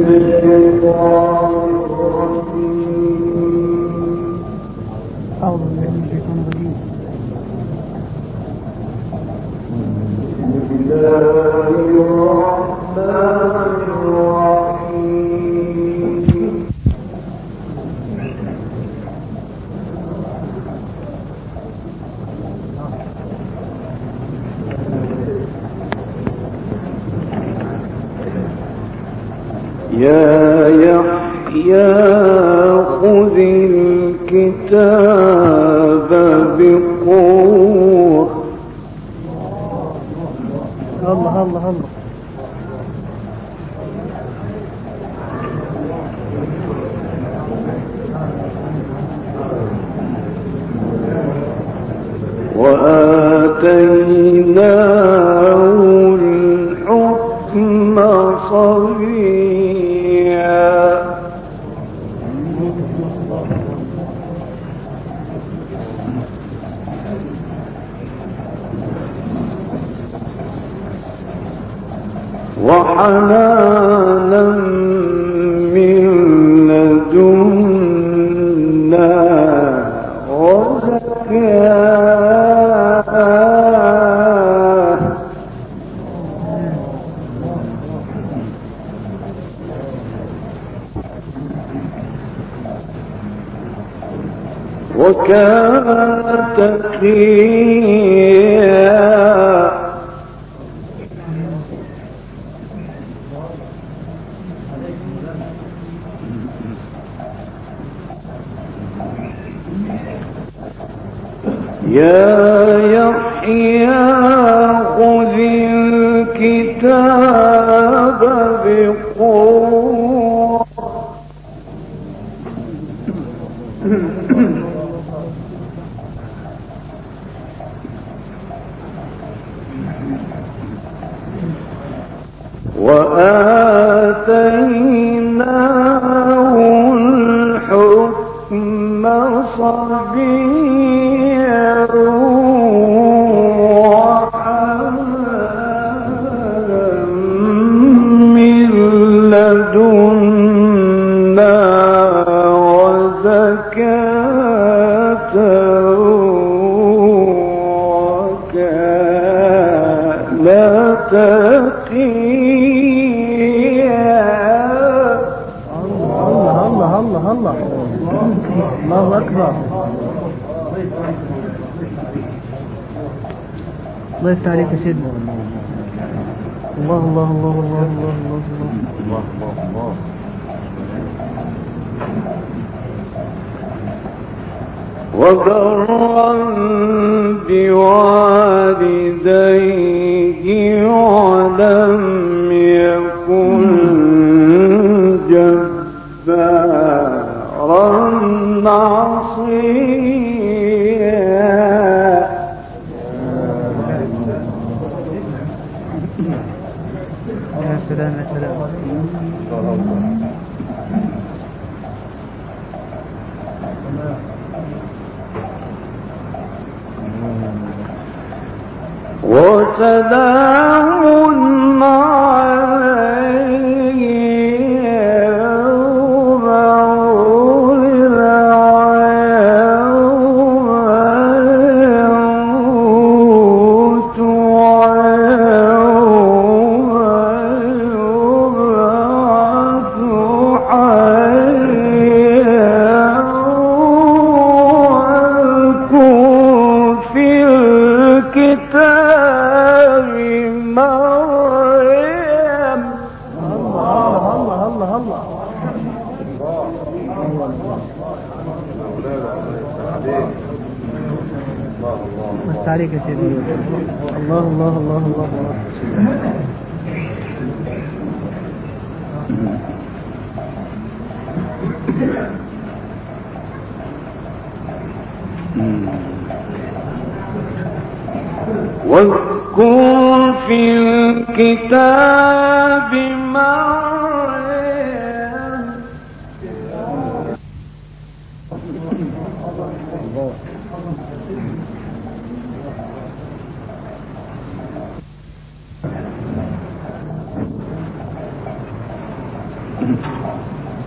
يا يحيى خذ الكتاب بقوة. الله الله الله. وآتيناه الحكم صبيا. وحنانا من لدنا وزكاة. وكان تقيا. يا يحيى خذ الكتاب بقوة. وآتيناه الحكم صبيا. من لدنا وزكاة وكان تقيا. الله الله الله الله. الله أكبر. الله يفتح عليك يا سيدنا. الله الله الله الله الله الله الله الله. وبرا بوالديه ولم يكن جبارا عصيا. يا سلام يا سلام. وسلام عليه يوم ولد ويوم يموت ويوم يبعث حيا. واذكر في الكتاب مريم. الله الله الله الله. بس عليك يا سيدي. الله الله الله الله الله. واذكر في الكتاب مريم.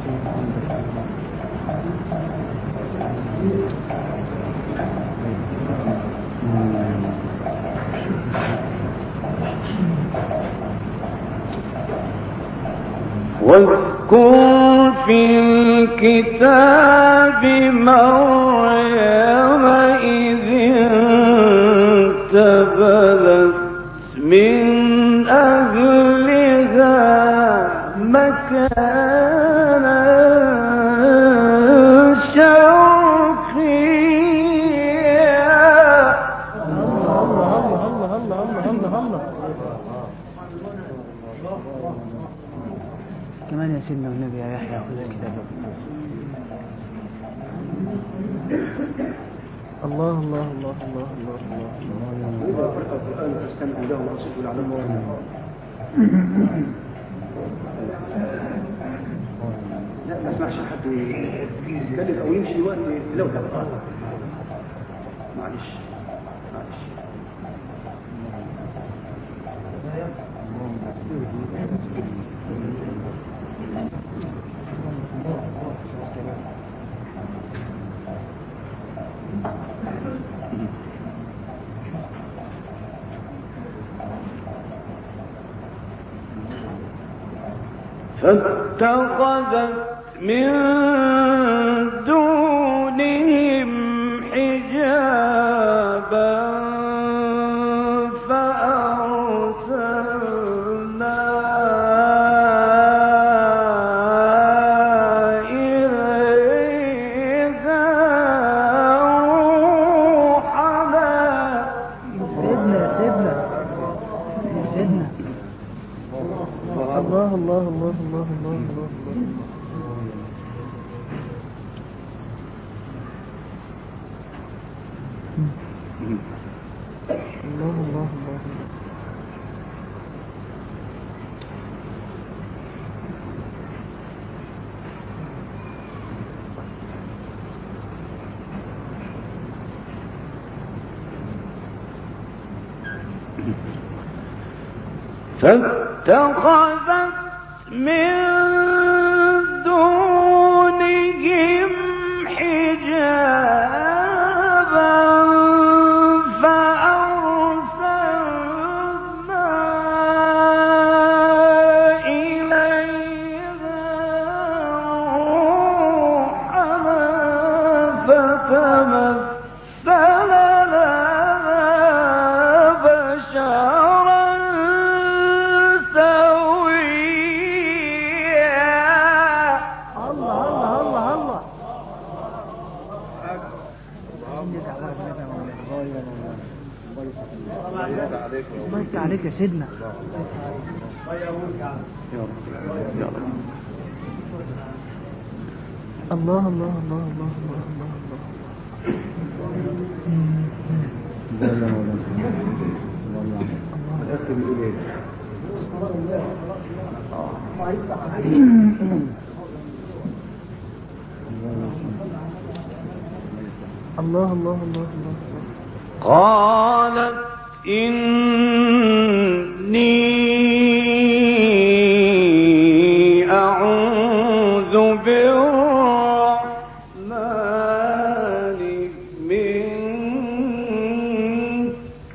واذكر في الكتاب مريم إذ انتبذت من أهلها مكانا شرقيا. كمان يا سيدنا والنبي يا يحيى خذ الكتاب. الله الله الله الله الله الله القرآن فاستمعوا له وانصتوا لعلكم. لا ما اسمعش حد يتكلم او يمشي وقت لو تبقى. معلش فاتخذت من دونهم حجابا فأرسلنا إليها روحنا. سيدنا الله الله الله الله الله الله الله الله الله. فاتخذت من دونهم حجابا فأرسلنا إليها روحنا فتمثل لنا بشرا الله يفتح عليك يا سيدنا. الله الله الله الله الله الله الله الله الله. قالت إني أعوذ بالرحمن منك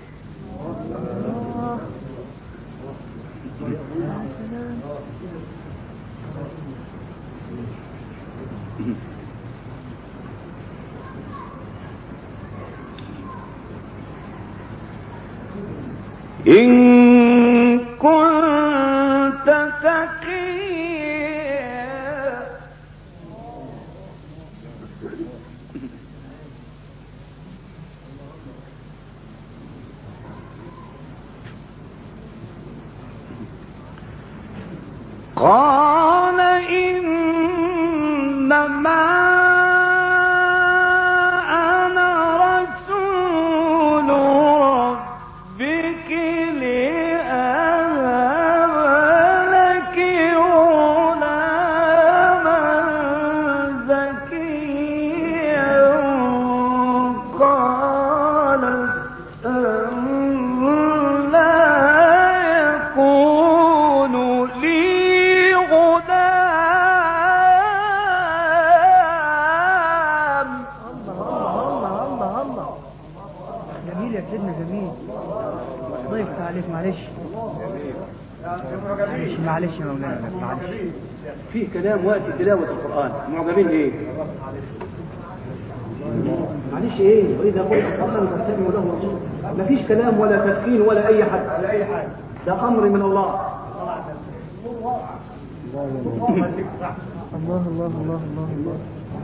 إن كنت تقيا. قال إنما معلش يا مولانا معلش. فيه كلام وقت تلاوة القرآن، معجبين ايه؟ معلش ايه؟ وإذا قلت قولا فاستمعوا له وانصتوا. مفيش كلام ولا تدخين ولا أي حد، ده أمر من الله. الله الله الله الله الله.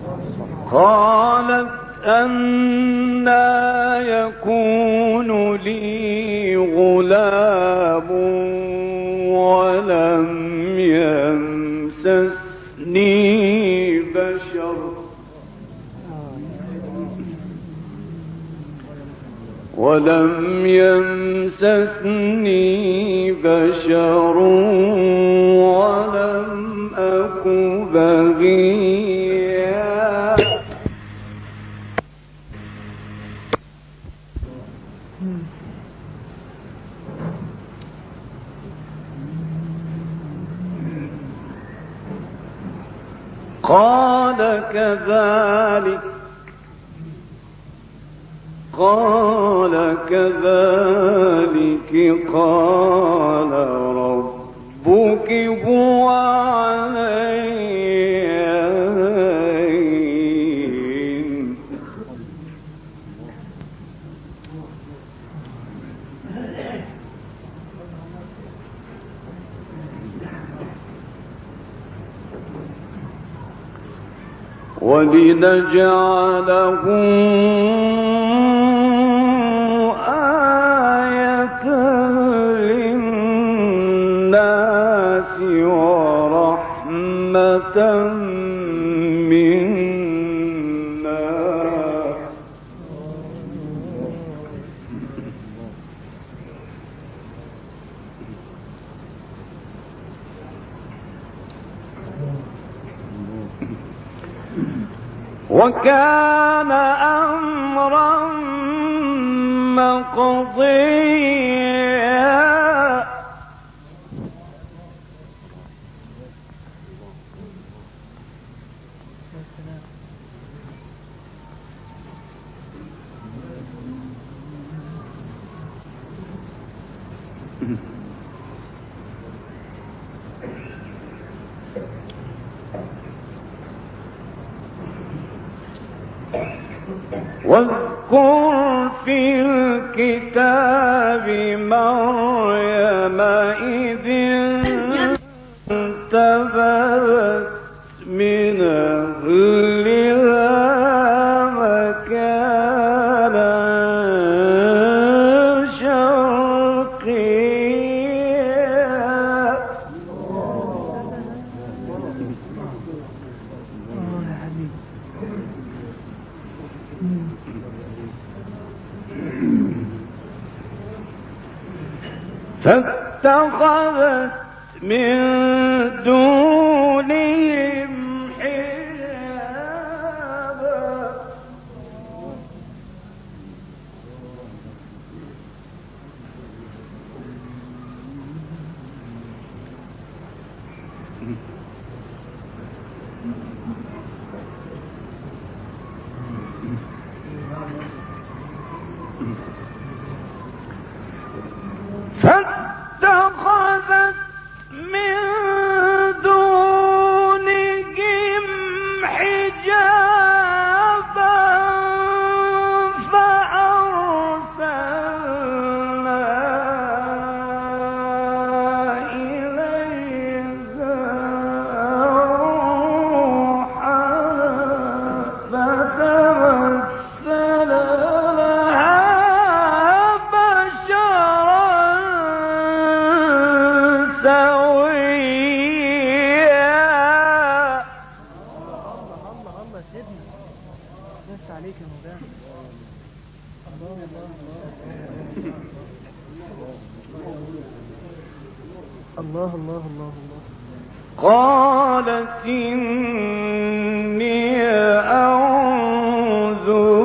قالت أنى يكون لي غلام ولم يمسسني بشر ولم أك بغيا. قال كذلك قال ربك هو علي هين. ولنجعله آية للناس ورحمة منا. وكان أمرا مقضيا. واذكر في الكتاب مريم إذ انتبذت من أهلها مكانا شرقيا. فاتخذت من دونهم حجابا. فاتخذت من دونهم حجابا فأرسلنا إليها روحنا فتمثل لها عليك يا مولانا. الله الله الله الله. قالت إني أعوذ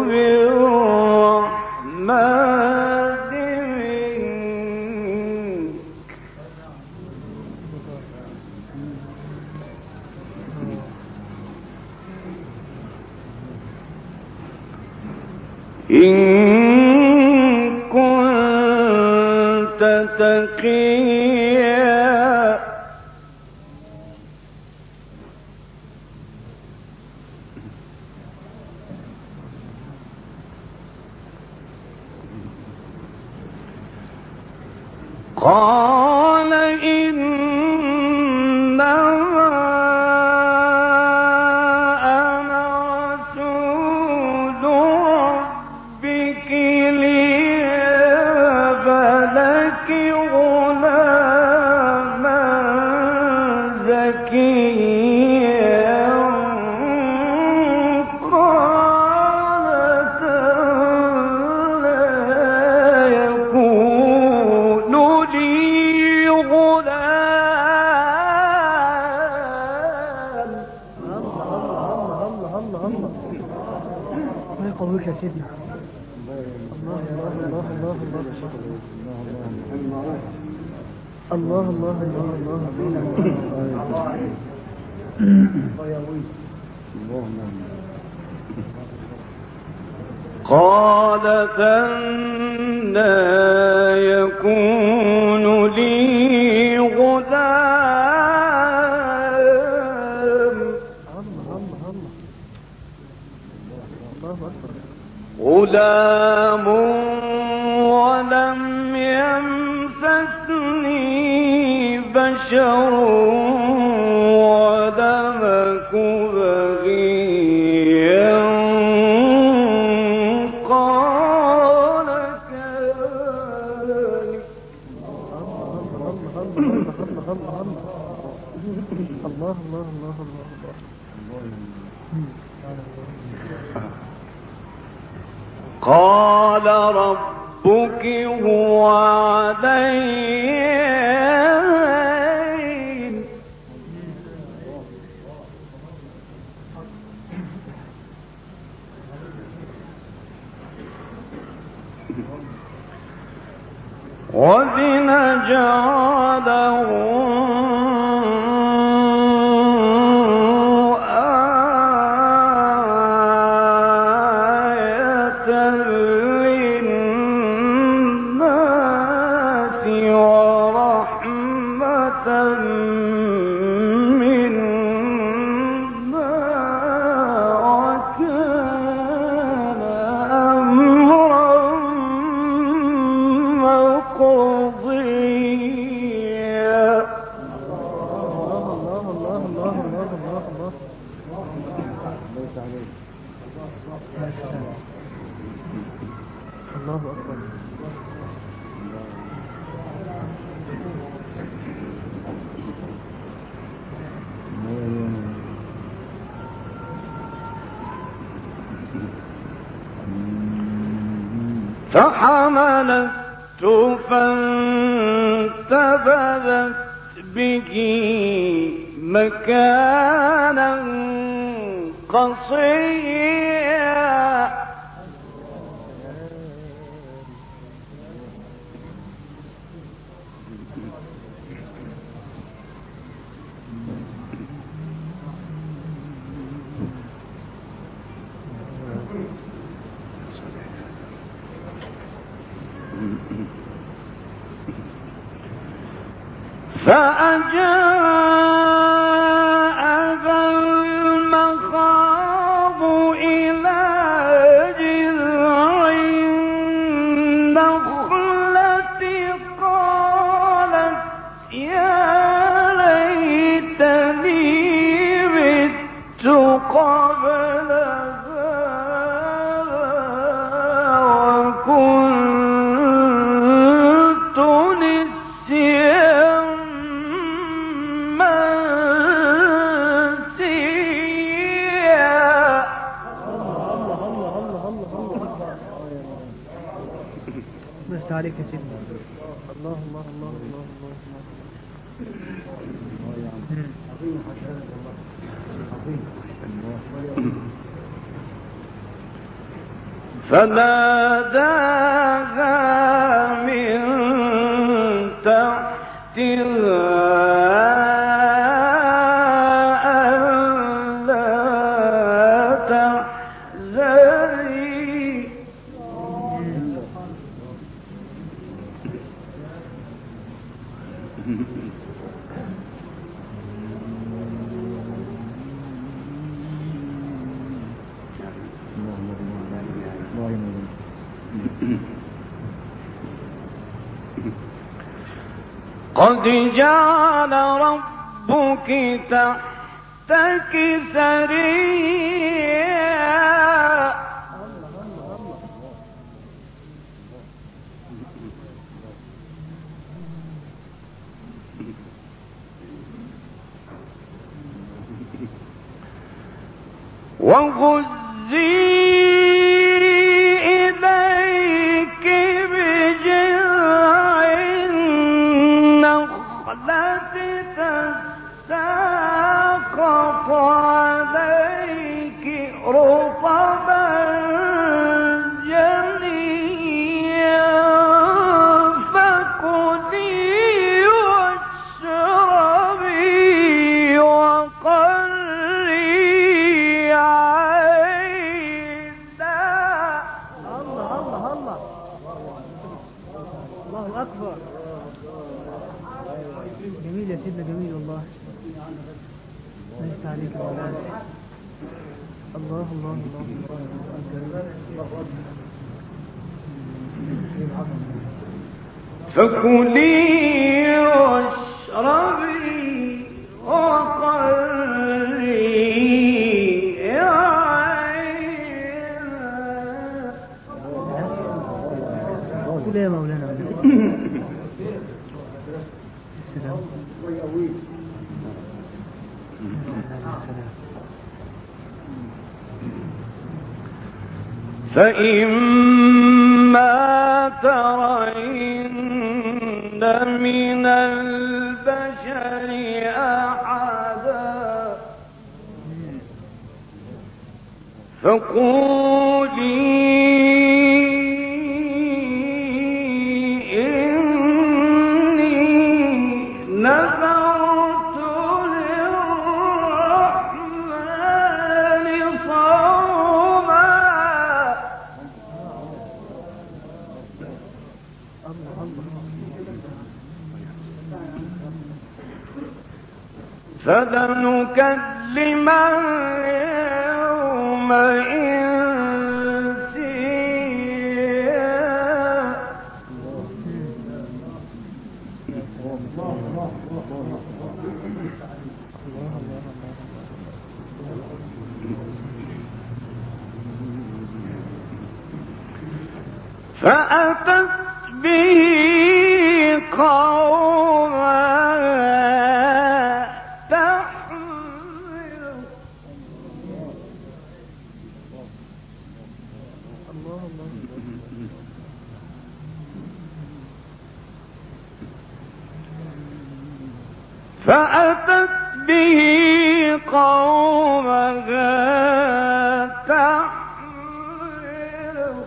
بالرحمن منك إن كنت تقيا. عليك يا سيدنا. الله الله الله الله الله الله الله الله الله. قال أنى يكون لي غلام غلام ولم يمسسني بشر ولم أك بغيا قال كذلك. الله الله الله الله. قال ربك هو علي هين وبنجعله الله أكبر. فحملته فانتبذت به مكانا قصيا. فأجاءها المخاض إلى جذع النخلة قالت يا ليتني مت قبل هذا وكنت نسيا عليك يا سيدنا. الله الله الله الله الله. فناداها من تحتها ألا تحزني قد جعل ربك تحتك سريا. وهزي إليك بجذع النخلة تساقط عليك رطبا سيدنا جميل والله. ليس عليك الله الله الله الله. فكلي واشربي وقري عينا. قول يا مولانا. فإما ترين من البشر أحدا فقولي فلنكلم اليوم إنسيا. فأتت به قوما فأتت به قومها تحمله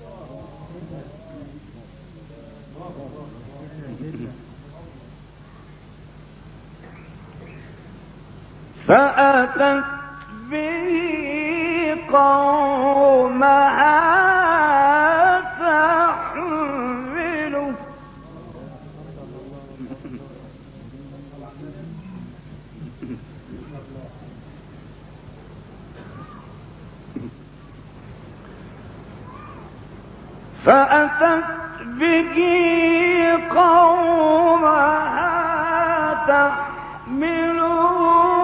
فأتت به قومها تحمله فأتت به قومها تحمله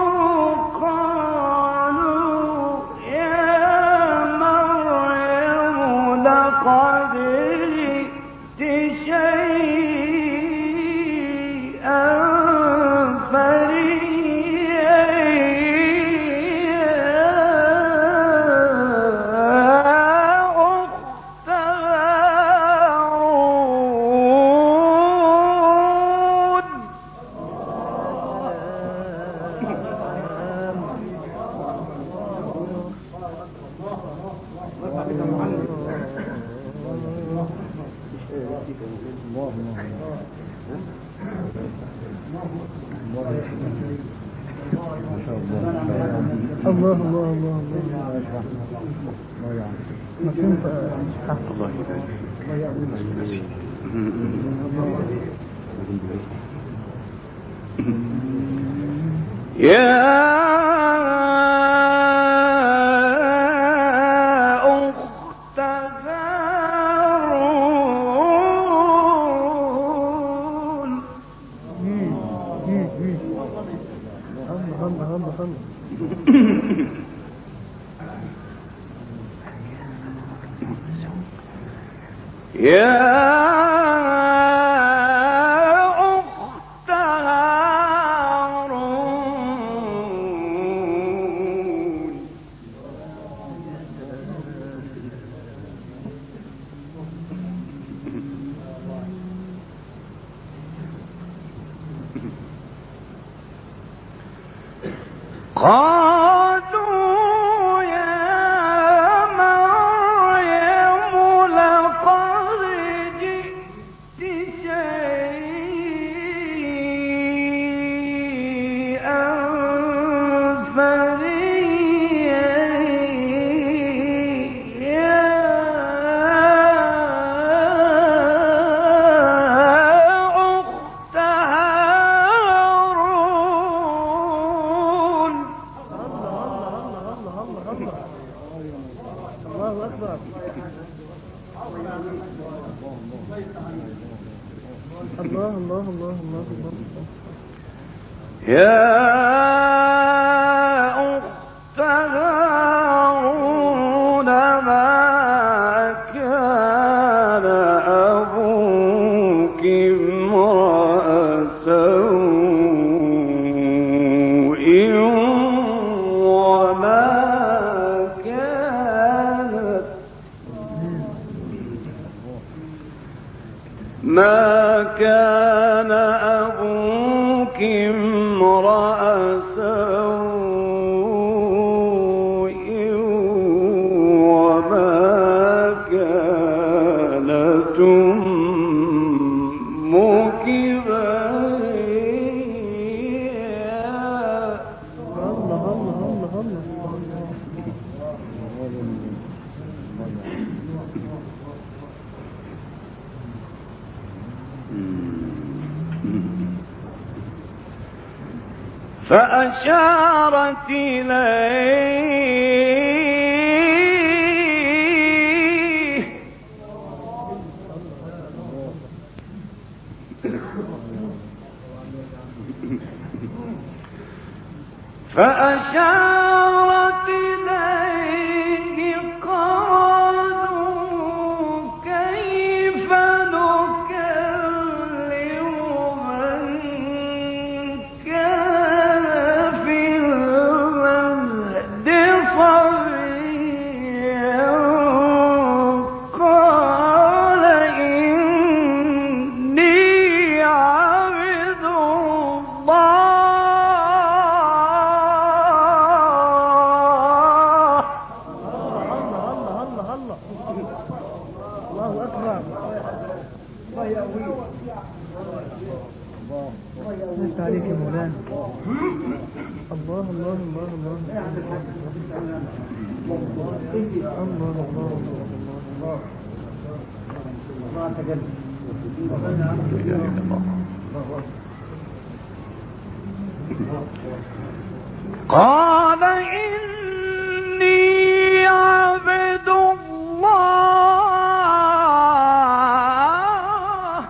قالوا يا مريم لقد جئت شيئا الله الله الله يا أخت هارون. يا أخت هارون. قالوا يا مريم لقد جئت شيئا فريا. يا أخت هارون يا أخت هارون ما كان أبوك امرأ سوء ما كان أبوك امرأ سوء وما كانت أمك بغيا. الله الله الله فأشارت إليه قالوا كيف نكلم من كان في المهد صبيا قال إني عبد الله أكبر. نفت عليك يا مولانا. الله الله الله الله الله قال إني عبد الله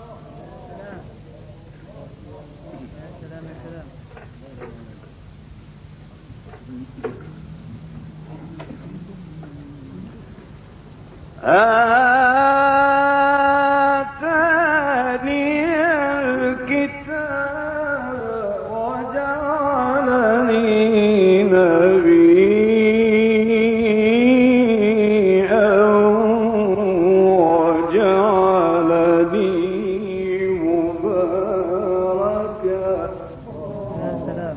آتاني الكتاب وجعلني نبيا وجعلني مباركا. يا سلام.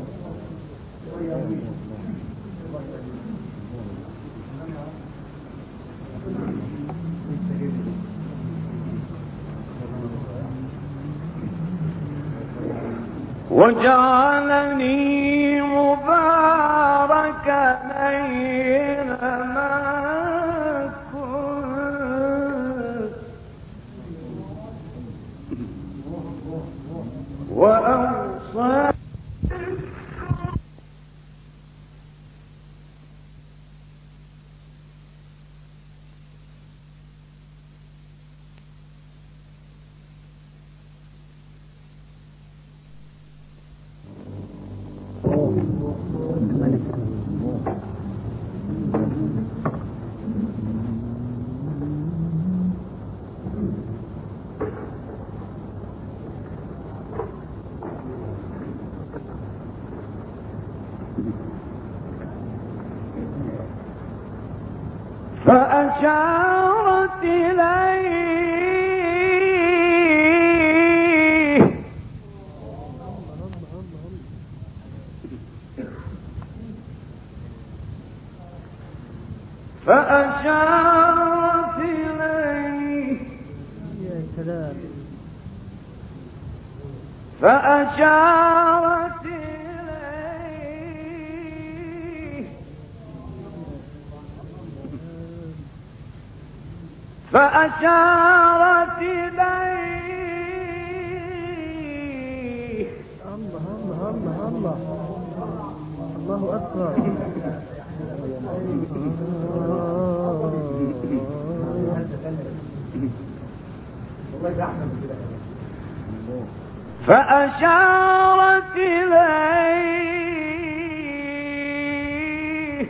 وجعلني مباركا أينما كنت وأوصاني فأشارت إليه فأشارت إليه يا سلام. فأشارت إليه فأشارت إليه الله الله الله الله الله أكبر. فأشارت إليه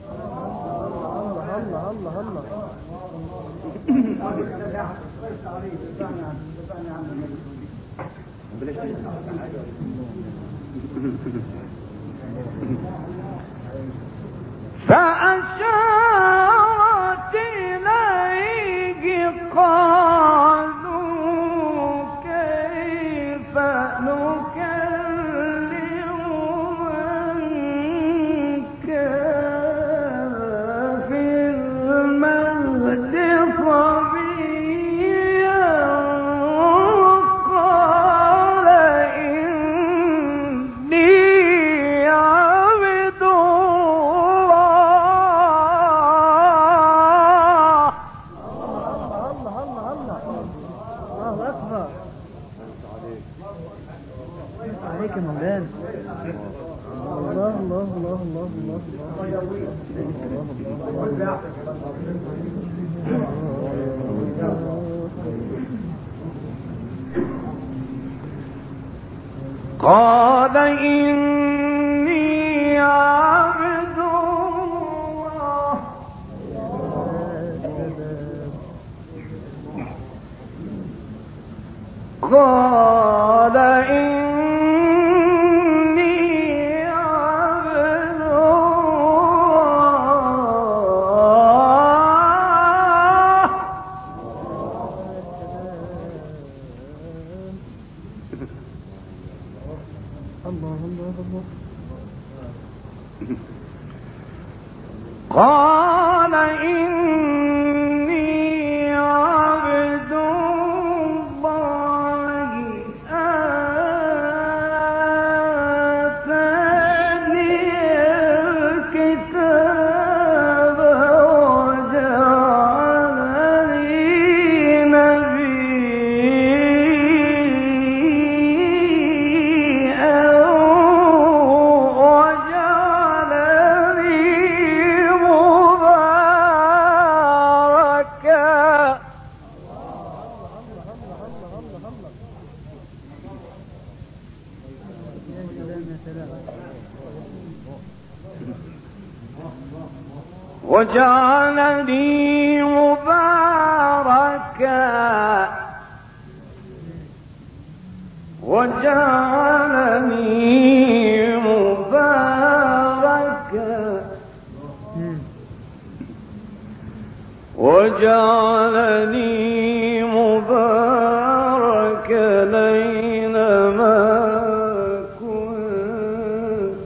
فأشارت إليه قالوا كيف نكلم من كان في المهد صبيا قال إني عبد عليك يا مولانا. الله الله الله الله قال إني عبد الله قال إني عبد الله الله الله. قال إني عبد الله آتاني الكتاب وجعلني نبيا وجعلني مباركا وجعلني مباركا وجعلني مباركا وجعلني مباركا أينما كنت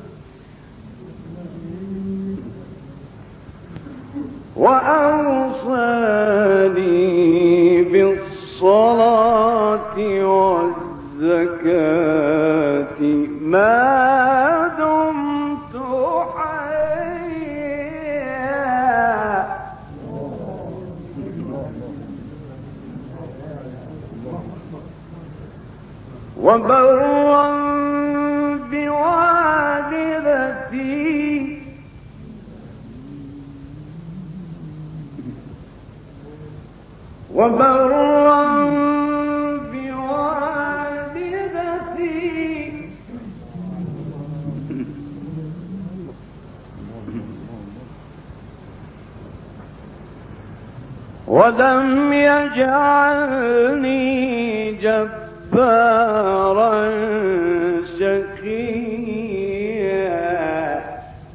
وأوصاني بالصلاة والزكاة ما دمت حيا وبرا بوالدتي وبرا بوالدتي ولم يجعلني جبارا شقيا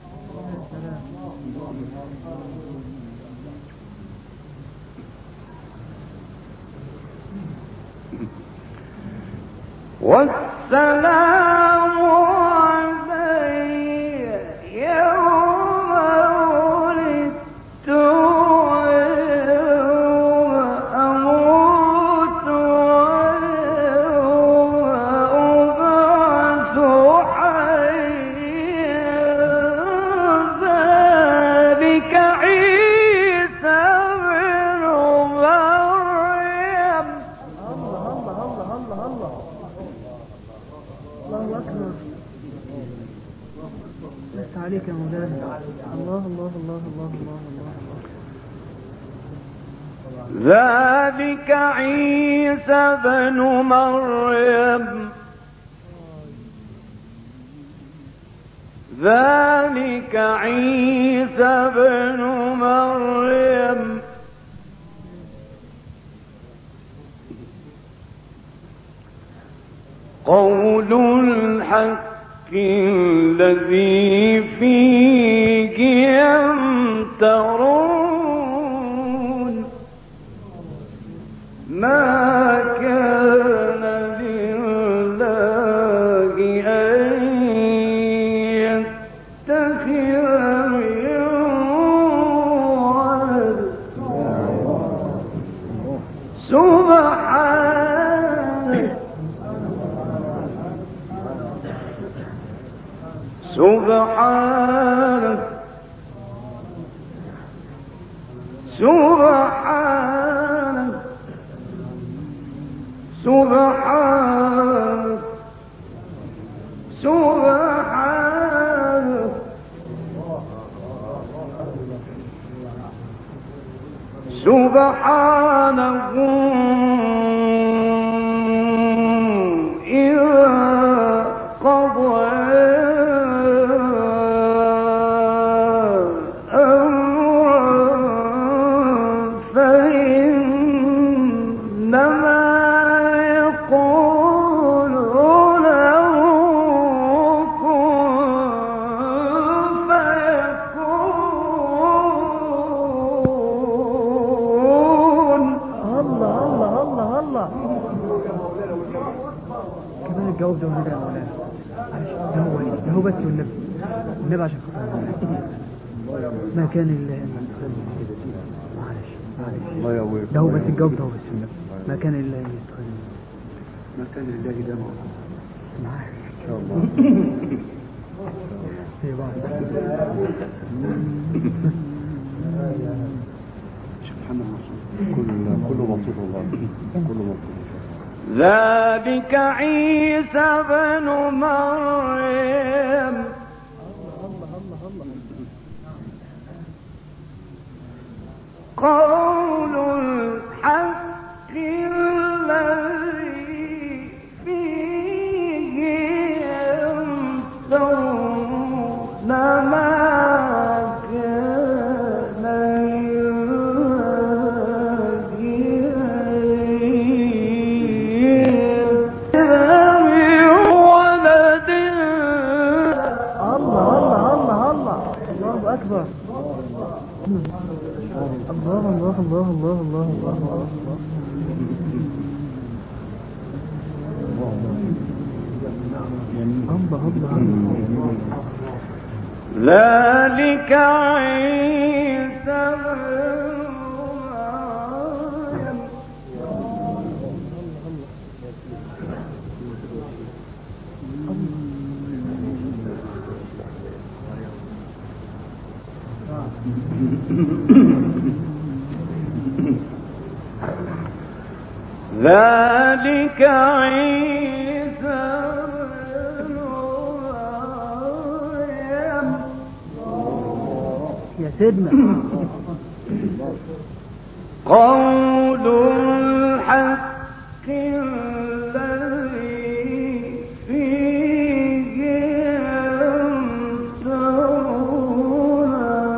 والسلام علي يوم ولدت ويوم أموت ويوم أبعث حيا ذلك عيسى بن مريم. الله أكبر. لست عليك يا مولانا. الله الله الله الله الله الله. ذلك عيسى بن مريم ذلك عيسى بن مريم قول الحق الذي فيه يمترون ما كان لله أن يتخذ من ولد سبحانه سبحانه سبحانه سبحانه سبحانه سبحانه إذا قضى الجواب ده ونرجع مولانا. ده هو بس والنبي عشان خاطر ما كان الا معلش ده هو بس الجواب ده هو بس والنبي ما كان الا ما كان لله ده معاك ان شاء الله. في بعض محمد مصطفى كله مبسوط والله كله مبسوط. ذلك عيسى بن مريم قول الحق الذي فيه يمترون ما أكبر. الله الله الله الله الله الله. ذلك عيسى ذلك عيسى بن مريم يا سيدنا قول الحق الذي فيه يمترون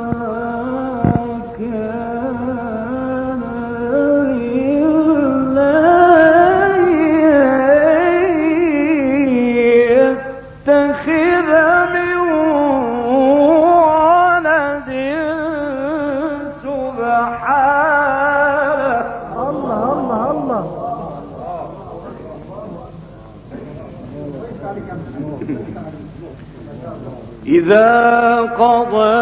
كان لله يتخذ من ولد سبحانه. الله الله الله. إذا قضى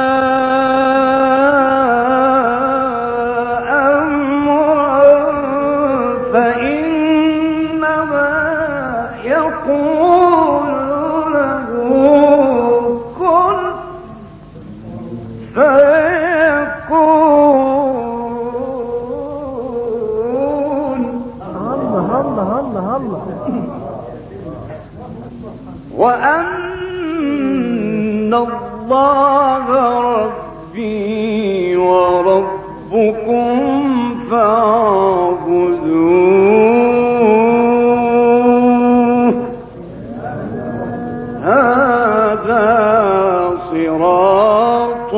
أمرا فإنما يقول له كن فيكون. الله الله الله الله. وأن الله ربي وربكم فاعبدوه. هذا صراط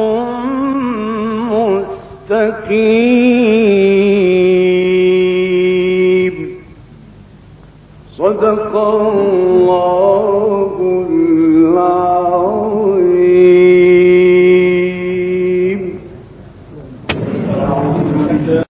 مستقيم. صدق الله